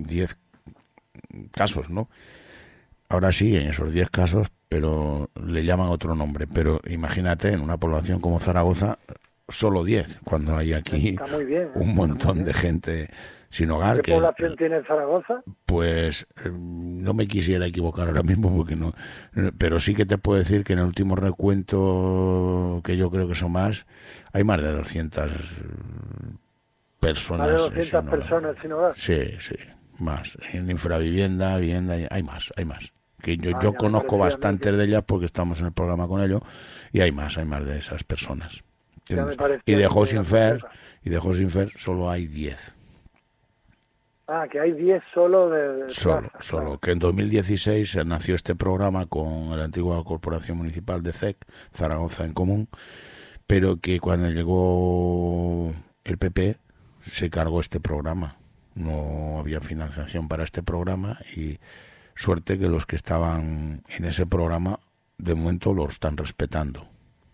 C: casos, ¿no? Ahora sí, en esos diez casos, pero le llaman otro nombre. Pero imagínate, en una población como Zaragoza, solo diez, cuando hay aquí
E: Está muy bien, ¿eh?
C: un montón
E: Está muy
C: de
E: bien.
C: gente sin hogar.
E: ¿Qué
C: que,
E: población tiene Zaragoza?
C: Pues eh, no me quisiera equivocar ahora mismo, porque no, pero sí que te puedo decir que en el último recuento, que yo creo que son más, hay más de doscientas personas.
E: Más de doscientas
C: sin hogar.
E: personas sin hogar.
C: Sí, sí, más. En infravivienda, vivienda, hay más, hay más. Que yo,
E: Ah,
C: yo
E: ya me
C: conozco
E: parecía a mí
C: bastantes
E: que-
C: de ellas porque estamos en el programa con ellos, y hay más, hay más de esas personas.
E: Ya me
C: ¿Entiendes?
E: parecía
C: Y de
E: que eran muy
C: Josinfer,
E: pocas.
C: y de Josinfer solo hay diez.
E: Ah, que hay diez solo de, de
C: Solo,
E: plazas,
C: solo.
E: claro.
C: Que en dos mil dieciséis nació este programa con la antigua Corporación Municipal de C E C, Zaragoza en Común, pero que cuando llegó el P P se cargó este programa. No había financiación para este programa y suerte que los que estaban en ese programa de momento lo están respetando.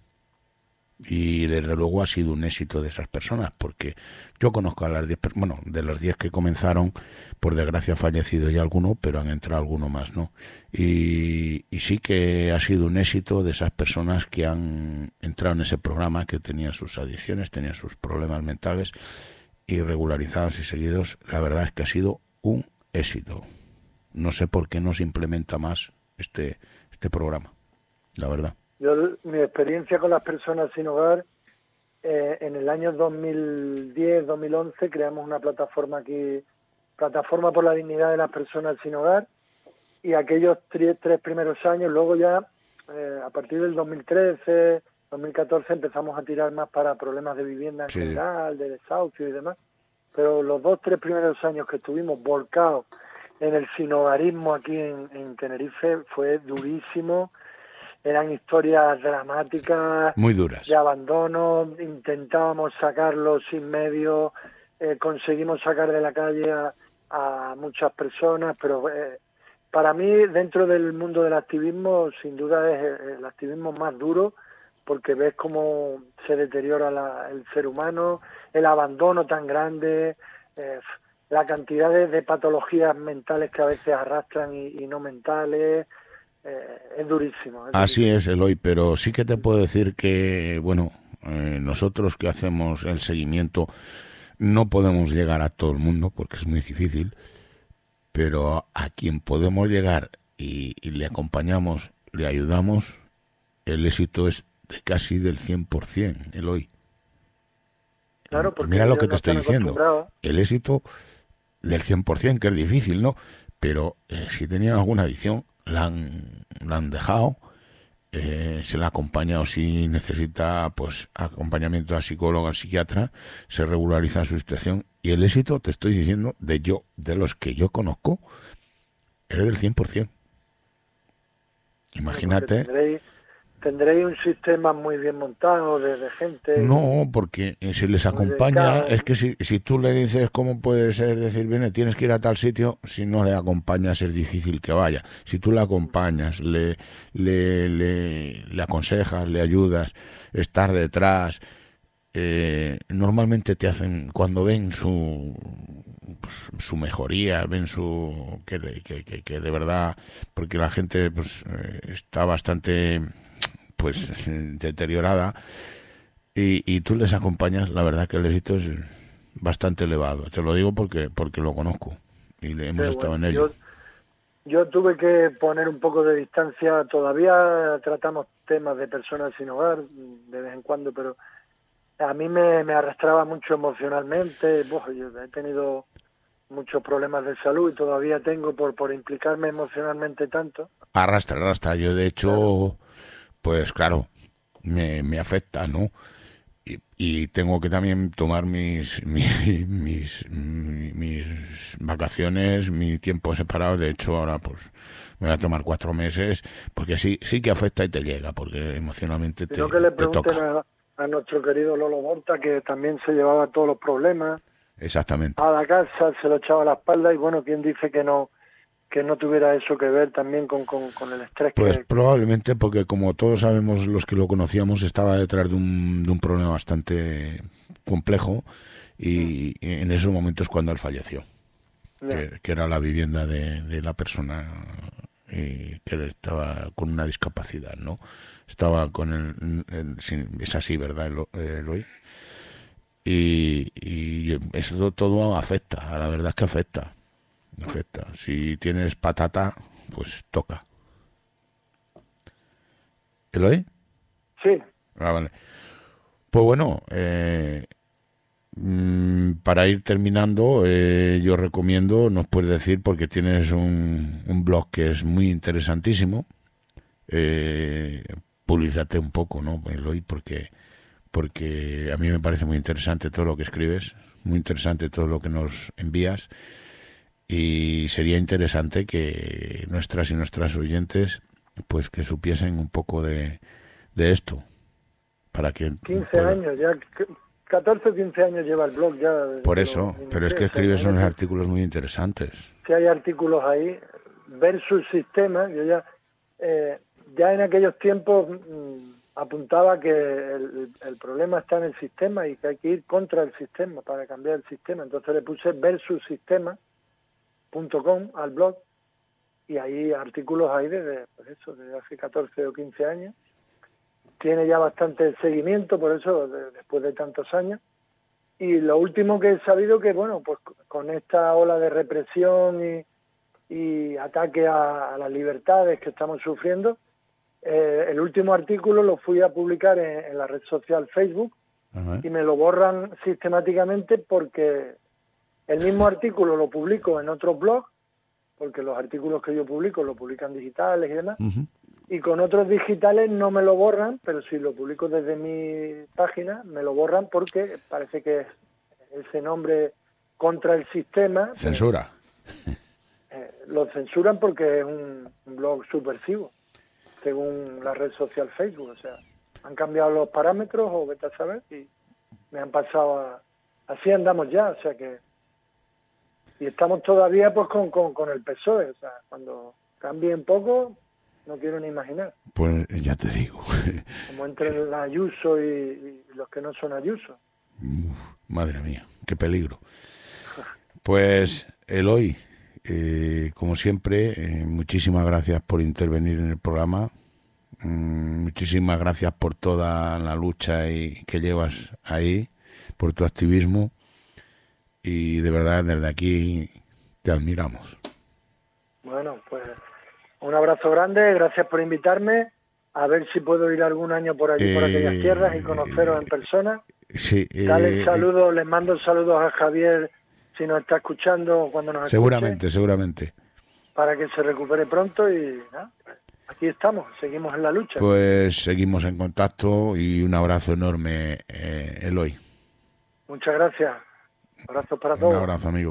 C: Y desde luego ha sido un éxito de esas personas, porque yo conozco a las diez, bueno, de los diez que comenzaron, por desgracia ha fallecido ya alguno, pero han entrado alguno más, ¿no? Y, y sí que ha sido un éxito de esas personas que han entrado en ese programa, que tenían sus adicciones, tenían sus problemas mentales, y regularizados y seguidos. La verdad es que ha sido un éxito. No sé por qué no se implementa más este, este programa, la verdad.
E: Yo, mi experiencia con las personas sin hogar, eh, en el año dos mil diez, dos mil once creamos una plataforma aquí, Plataforma por la Dignidad de las Personas sin Hogar, y aquellos tres, tres primeros años, luego ya, eh, a partir del dos mil trece, dos mil catorce, empezamos a tirar más para problemas de vivienda en
C: Sí.
E: general, de desahucio y demás, pero los dos, tres primeros años que estuvimos volcados en el sinhogarismo aquí en, en Tenerife fue durísimo. Eran historias dramáticas,
C: Muy duras.
E: de abandono, intentábamos sacarlos sin medios, eh, conseguimos sacar de la calle a, a muchas personas, pero eh, para mí, dentro del mundo del activismo, sin duda es el activismo más duro, porque ves cómo se deteriora la, el ser humano, el abandono tan grande, eh, la cantidad de, de patologías mentales que a veces arrastran y, y no mentales. Eh, es durísimo. Es
C: Así
E: durísimo.
C: es, Eloy, pero sí que te puedo decir que, bueno, eh, nosotros que hacemos el seguimiento no podemos llegar a todo el mundo porque es muy difícil, pero a quien podemos llegar y, y le acompañamos, le ayudamos, el éxito es de casi del cien por ciento, Eloy.
E: Claro, porque
C: Mira lo
E: ellos
C: que
E: no
C: te estoy
E: están
C: diciendo,
E: acostumbrados.
C: el éxito del cien por ciento, que es difícil, ¿no? Pero eh, si tenían alguna adicción, la han, la han dejado, eh, se la acompaña, o si necesita pues acompañamiento a psicólogo, a psiquiatra, se regulariza su situación, y el éxito, te estoy diciendo, de yo, de los que yo conozco, es del cien por ciento. Imagínate.
E: Porque Tendréis, tendréis un sistema muy bien montado de, de gente.
C: No, porque eh, si les
E: Muy
C: acompaña,
E: dedicado.
C: es que si, si tú le dices cómo puede ser, decir, viene, tienes que ir a tal sitio, si no le acompañas es difícil que vaya. Si tú le acompañas, le, le, le, le aconsejas, le ayudas, estar detrás, eh, normalmente te hacen, cuando ven su pues, su mejoría, ven su que, que, que, que de verdad, porque la gente pues eh, está bastante pues deteriorada, y, y tú les acompañas, la verdad que el éxito es bastante elevado. Te lo digo porque porque lo conozco y le hemos
E: Qué
C: estado
E: bueno.
C: en ello.
E: Yo, yo tuve que poner un poco de distancia. Todavía tratamos temas de personas sin hogar de vez en cuando, pero a mí me, me arrastraba mucho emocionalmente. Buah, yo he tenido muchos problemas de salud y todavía tengo por, por implicarme emocionalmente tanto.
C: Arrastra, arrastra. Yo de hecho, claro. pues claro, me, me afecta, ¿no? Y, y tengo que también tomar mis, mis, mis, mis vacaciones, mi tiempo separado. De hecho, ahora pues me voy a tomar cuatro meses, porque sí sí que afecta y te llega, porque emocionalmente te,
E: Sino que le
C: te toca.
E: pregunten a, a nuestro querido Lolo Borta, que también se llevaba todos los problemas.
C: Exactamente.
E: A la casa, se lo echaba a la espalda, y bueno, ¿quién dice que no que no tuviera eso que ver también con, con, con el estrés.
C: Pues
E: que...
C: probablemente porque, como todos sabemos los que lo conocíamos, estaba detrás de un, de un problema bastante complejo y en esos momentos cuando él falleció, que, que era la vivienda de, de la persona eh, que estaba con una discapacidad, ¿no? Estaba con el... el sin, es así, ¿verdad, Eloy? Y, y eso todo afecta, la verdad es que afecta. Afecta. Si tienes patata, pues toca. ¿Eloy?
E: Sí.
C: Ah, vale. Pues bueno, eh, mmm, para ir terminando, eh, yo recomiendo, nos puedes decir, porque tienes un, un blog que es muy interesantísimo, eh, publízate un poco, ¿no, Eloy? Porque, porque a mí me parece muy interesante todo lo que escribes, muy interesante todo lo que nos envías. Y sería interesante que nuestras y nuestras oyentes pues que supiesen un poco de, de esto para que
E: quince
C: pueda...
E: años ya, catorce o quince años lleva el blog ya.
C: Por eso, pero es que escribes unos artículos muy interesantes.
E: Sí, hay artículos ahí versus sistema. Yo ya eh, ya en aquellos tiempos mmm, apuntaba que el, el problema está en el sistema y que hay que ir contra el sistema para cambiar el sistema. Entonces le puse versus sistema punto com al blog y hay artículos ahí desde, pues eso, desde hace catorce o quince años. Tiene ya bastante seguimiento, por eso, de, después de tantos años. Y lo último que he sabido que, bueno, pues con esta ola de represión y, y ataque a, a las libertades que estamos sufriendo, eh, el último artículo lo fui a publicar en, en la red social Facebook. Ajá. Y me lo borran sistemáticamente porque el mismo artículo lo publico en otros blogs, porque los artículos que yo publico lo publican digitales y demás, uh-huh. Y con otros digitales no me lo borran, pero si lo publico desde mi página, me lo borran porque parece que es ese nombre contra el sistema.
C: Censura.
E: Eh, lo censuran porque es un, un blog subversivo, según la red social Facebook. O sea, han cambiado los parámetros o vete a saber y me han pasado a... Así andamos ya, o sea que... Y estamos todavía pues con, con, con el P S O E, o sea, cuando cambie un poco, no quiero ni imaginar.
C: Pues ya te digo.
E: Como entre el Ayuso y, y los que no son Ayuso.
C: Uf, madre mía, qué peligro. Pues, Eloy, eh, como siempre, eh, muchísimas gracias por intervenir en el programa. Mm, muchísimas gracias por toda la lucha y, que llevas ahí, por tu activismo. Y de verdad, desde aquí te admiramos.
E: Bueno, pues un abrazo grande, gracias por invitarme. A ver si puedo ir algún año por allí, eh, por aquellas tierras y conoceros en persona.
C: Sí. Eh,
E: Dale saludos, les mando saludos a Javier si nos está escuchando cuando nos
C: Seguramente,
E: escuche,
C: seguramente.
E: Para que se recupere pronto y ¿no? Aquí estamos, seguimos en la lucha.
C: Pues seguimos en contacto y un abrazo enorme, eh, Eloy.
E: Muchas gracias. Abrazos para todos.
C: Un abrazo, amigo.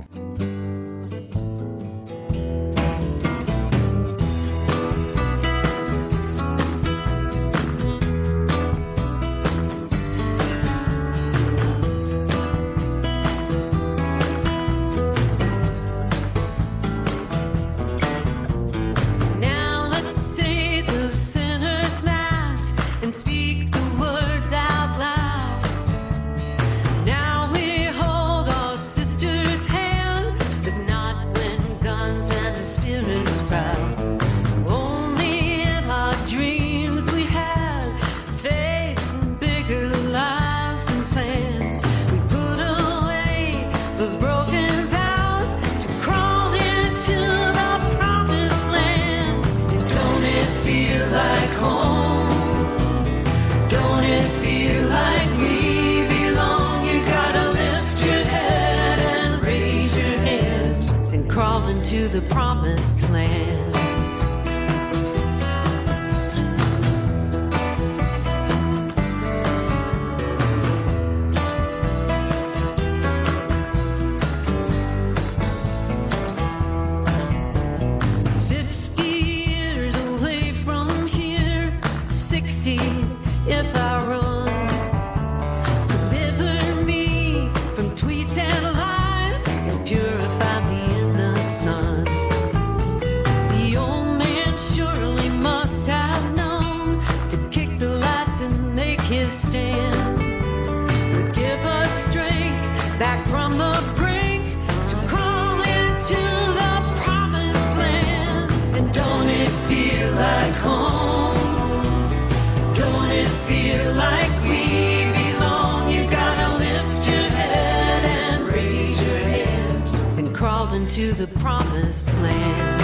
F: the promised land.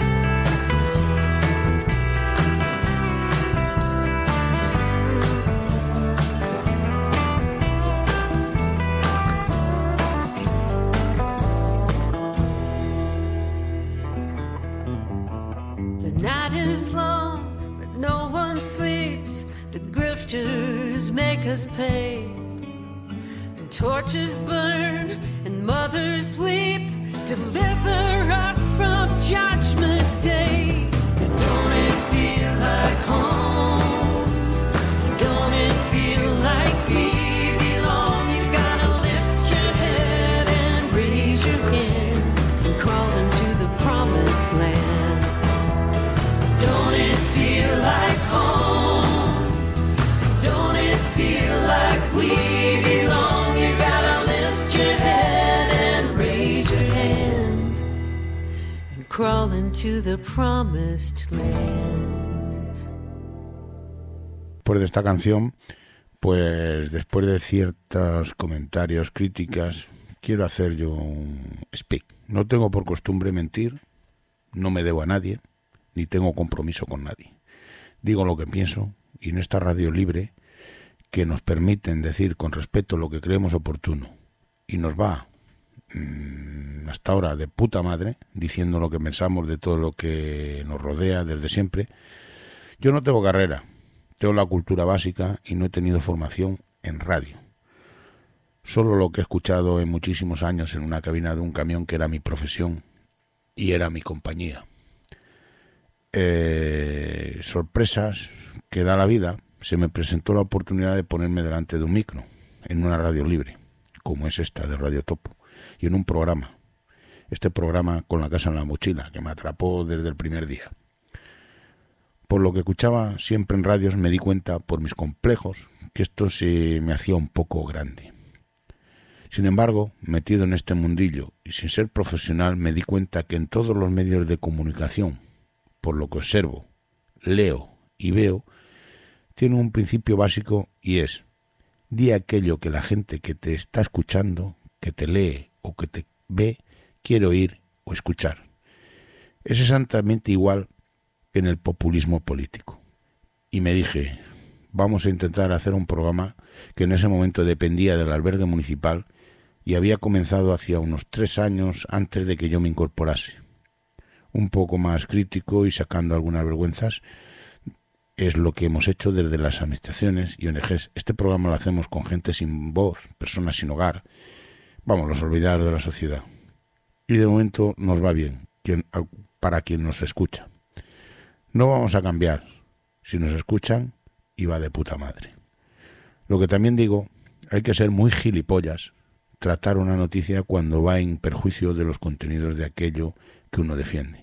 F: The night is long, but no one sleeps. The grifters make us pay. And torches burn and mothers weep. Deliver us from Judgment Day. Don't it feel like home? Don't it feel like we belong? You gotta lift your head and raise your hand and crawl into the promised land. Don't it feel like home? Don't it feel like we belong? You gotta lift your head and raise your hand and crawl into the promised land.
C: Después de esta canción, pues después de ciertos comentarios, críticas, quiero hacer yo un speak. No tengo por costumbre mentir, no me debo a nadie, ni tengo compromiso con nadie. Digo lo que pienso, y en esta radio libre, que nos permiten decir con respeto lo que creemos oportuno, y nos va mmm, hasta ahora de puta madre, diciendo lo que pensamos de todo lo que nos rodea desde siempre. Yo no tengo carrera, tengo la cultura básica y no he tenido formación en radio. Solo lo que he escuchado en muchísimos años en una cabina de un camión, que era mi profesión y era mi compañía. Eh, sorpresas que da la vida. Se me presentó la oportunidad de ponerme delante de un micro en una radio libre, como es esta de Radio Topo, y en un programa, este programa Con la Casa en la Mochila, que me atrapó desde el primer día. Por lo que escuchaba siempre en radios, me di cuenta, por mis complejos, que esto se me hacía un poco grande. Sin embargo, metido en este mundillo y sin ser profesional, me di cuenta que en todos los medios de comunicación, por lo que observo, leo y veo, tiene un principio básico, y es: di aquello que la gente que te está escuchando, que te lee o que te ve, quiere oír o escuchar. Es exactamente igual que en el populismo político. Y me dije, vamos a intentar hacer un programa que en ese momento dependía del albergue municipal y había comenzado hacía unos tres años antes de que yo me incorporase. Un poco más crítico y sacando algunas vergüenzas, es lo que hemos hecho desde las administraciones y O N Ges. Este programa lo hacemos con gente sin voz, personas sin hogar, vamos, los olvidados de la sociedad. Y de momento nos va bien, quien, para quien nos escucha. No vamos a cambiar. Si nos escuchan, y va de puta madre. Lo que también digo, hay que ser muy gilipollas tratar una noticia cuando va en perjuicio de los contenidos de aquello que uno defiende.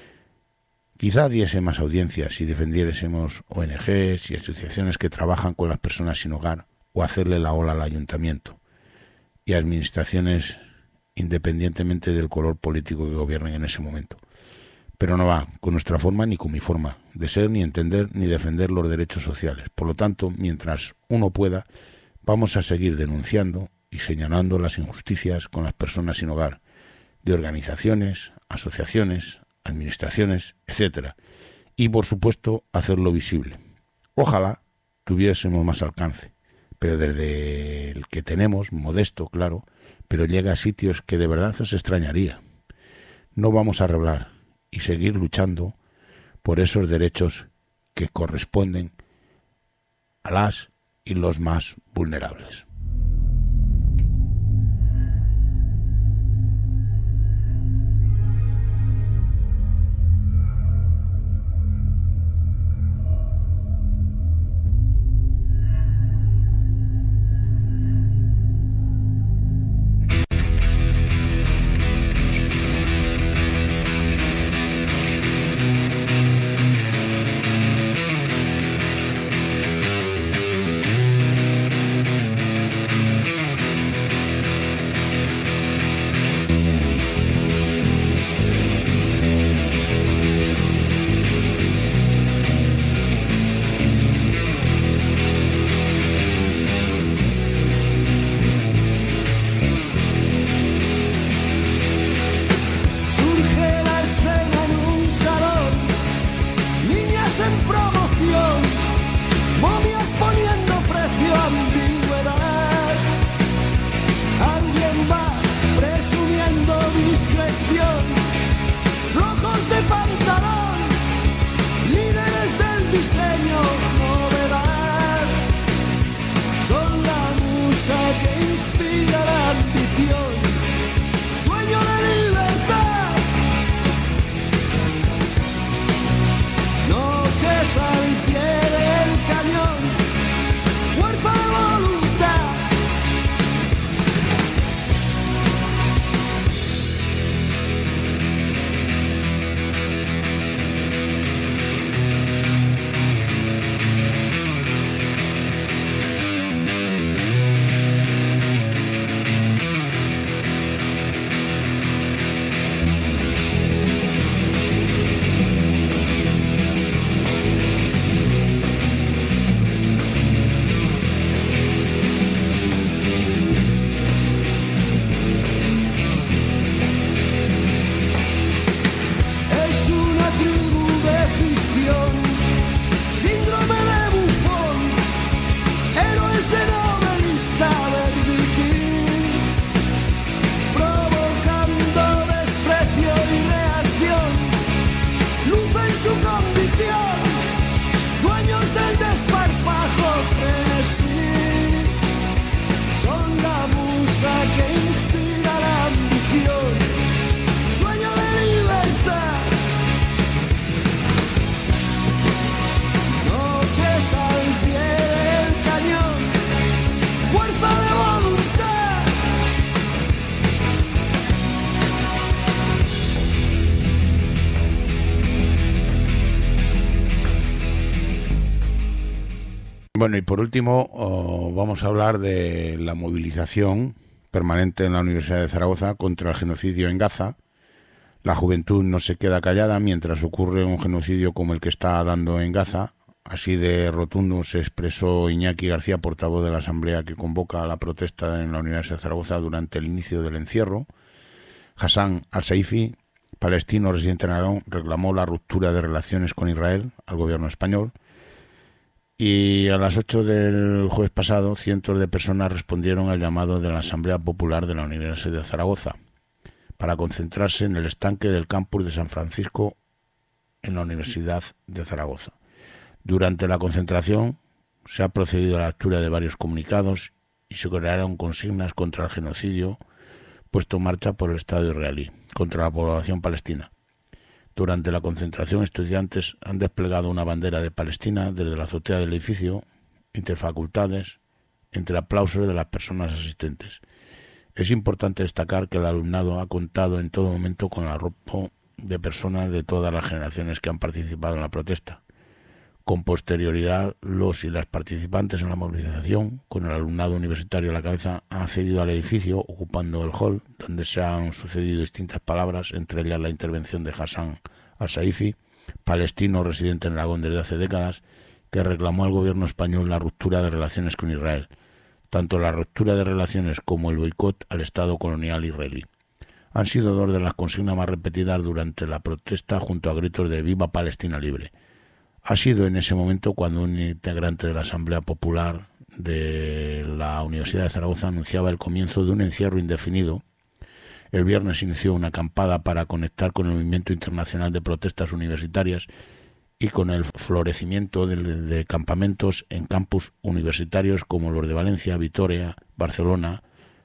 C: Quizá diese más audiencia si defendiésemos O N Ges y asociaciones que trabajan con las personas sin hogar, o hacerle la ola al ayuntamiento y administraciones independientemente del color político que gobiernen en ese momento. Pero no va con nuestra forma ni con mi forma de ser, ni entender, ni defender los derechos sociales. Por lo tanto, mientras uno pueda, vamos a seguir denunciando y señalando las injusticias con las personas sin hogar, de organizaciones, asociaciones, administraciones, etcétera. Y, por supuesto, hacerlo visible. Ojalá tuviésemos más alcance, pero desde el que tenemos, modesto, claro, pero llega a sitios que de verdad os extrañaría. No vamos a arreglar y seguir luchando por esos derechos que corresponden a las y los más vulnerables.
G: en promoción, momias poniendo precio a ambigüedad. Alguien va presumiendo discreción, flojos de pantalón, líderes del diseño, novedad. Son la musa que inspira la ambición, sueño de libertad. Noches al pie del cañón, fuerza de voluntad. Es una tribu de ficción, síndrome de bufón, héroes de novelista berbiquín, provocando desprecio y reacción, luz en su condición, dueños del desparpajo frenesí. Son la musa que inspira la ambición, sueño de libertad. Noches al pie del cañón, fuerza de voluntad.
C: Bueno, y por último, oh, vamos a hablar de la movilización permanente en la Universidad de Zaragoza contra el genocidio en Gaza. La juventud no se queda callada mientras ocurre un genocidio como el que está dando en Gaza. Así de rotundo se expresó Iñaki García, portavoz de la Asamblea que convoca a la protesta en la Universidad de Zaragoza durante el inicio del encierro. Hassan al-Saifi, palestino residente en Aragón, reclamó la ruptura de relaciones con Israel al gobierno español. Y a las ocho del jueves pasado, cientos de personas respondieron al llamado de la Asamblea Popular de la Universidad de Zaragoza para concentrarse en el estanque del campus de San Francisco en la Universidad de Zaragoza. Durante la concentración se ha procedido a la lectura de varios comunicados y se crearon consignas contra el genocidio puesto en marcha por el Estado israelí contra la población palestina. Durante la concentración, estudiantes han desplegado una bandera de Palestina desde la azotea del edificio, interfacultades, entre aplausos de las personas asistentes. Es importante destacar que el alumnado ha contado en todo momento con el arropo de personas de todas las generaciones que han participado en la protesta. Con posterioridad, los y las participantes en la movilización, con el alumnado universitario a la cabeza, han accedido al edificio, ocupando el hall, donde se han sucedido distintas palabras, entre ellas la intervención de Hassan al-Saifi, palestino residente en Aragón desde hace décadas, que reclamó al gobierno español la ruptura de relaciones con Israel, tanto la ruptura de relaciones como el boicot al Estado colonial israelí. Han sido dos de las consignas más repetidas durante la protesta, junto a gritos de «Viva Palestina libre». Ha sido en ese momento cuando un integrante de la Asamblea Popular de la Universidad de Zaragoza anunciaba el comienzo de un encierro indefinido. El viernes inició una acampada para conectar con el movimiento internacional de protestas universitarias y con el florecimiento de, de campamentos en campus universitarios como los de Valencia, Vitoria, Barcelona,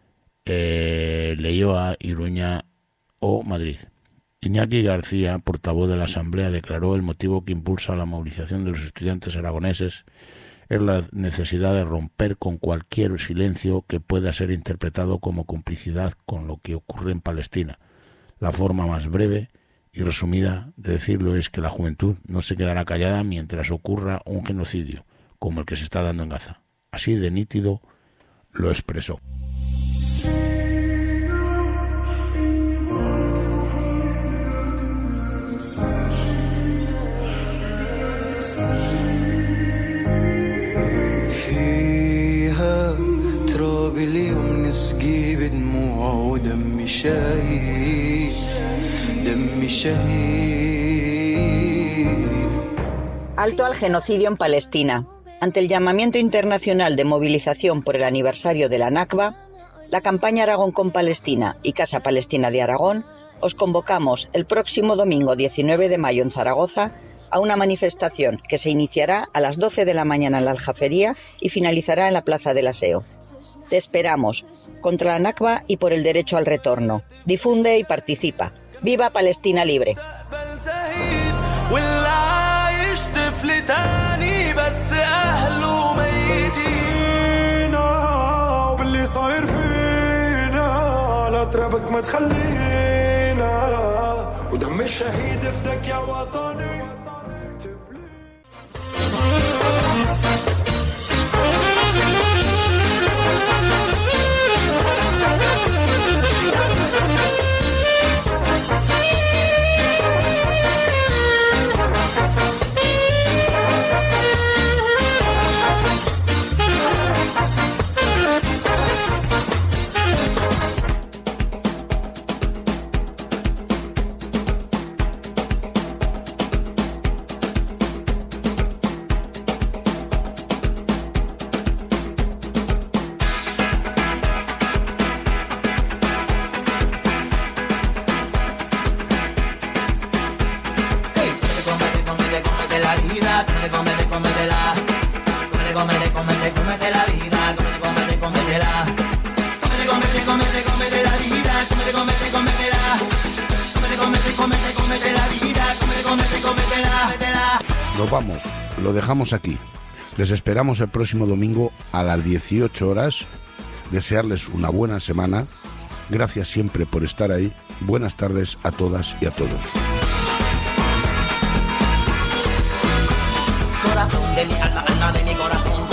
C: eh, Leioa, Iruña o Madrid. Iñaki García, portavoz de la Asamblea, declaró el motivo que impulsa la movilización de los estudiantes aragoneses es la necesidad de romper con cualquier silencio que pueda ser interpretado como complicidad con lo que ocurre en Palestina. La forma más breve y resumida de decirlo es que la juventud no se quedará callada mientras ocurra un genocidio como el que se está dando en Gaza. Así de nítido lo expresó.
H: فيها تراب اليوم نسقي بدموع ودم شهيد دم شهيد
I: Alto al genocidio en Palestina. Ante el llamamiento internacional de movilización por el aniversario de la Nakba, la campaña Aragón con Palestina y Casa Palestina de Aragón os convocamos el próximo domingo diecinueve de mayo en Zaragoza a una manifestación que se iniciará a las doce de la mañana en la Aljafería y finalizará en la Plaza del Aseo. Te esperamos, contra la Nakba y por el derecho al retorno. Difunde y participa. ¡Viva Palestina libre!
C: Nos vamos, lo dejamos aquí. Les esperamos el próximo domingo a las dieciocho horas. Desearles una buena semana. Gracias siempre por estar ahí. Buenas tardes a todas y a todos.
B: Corazón de mi alma, alma de mi corazón.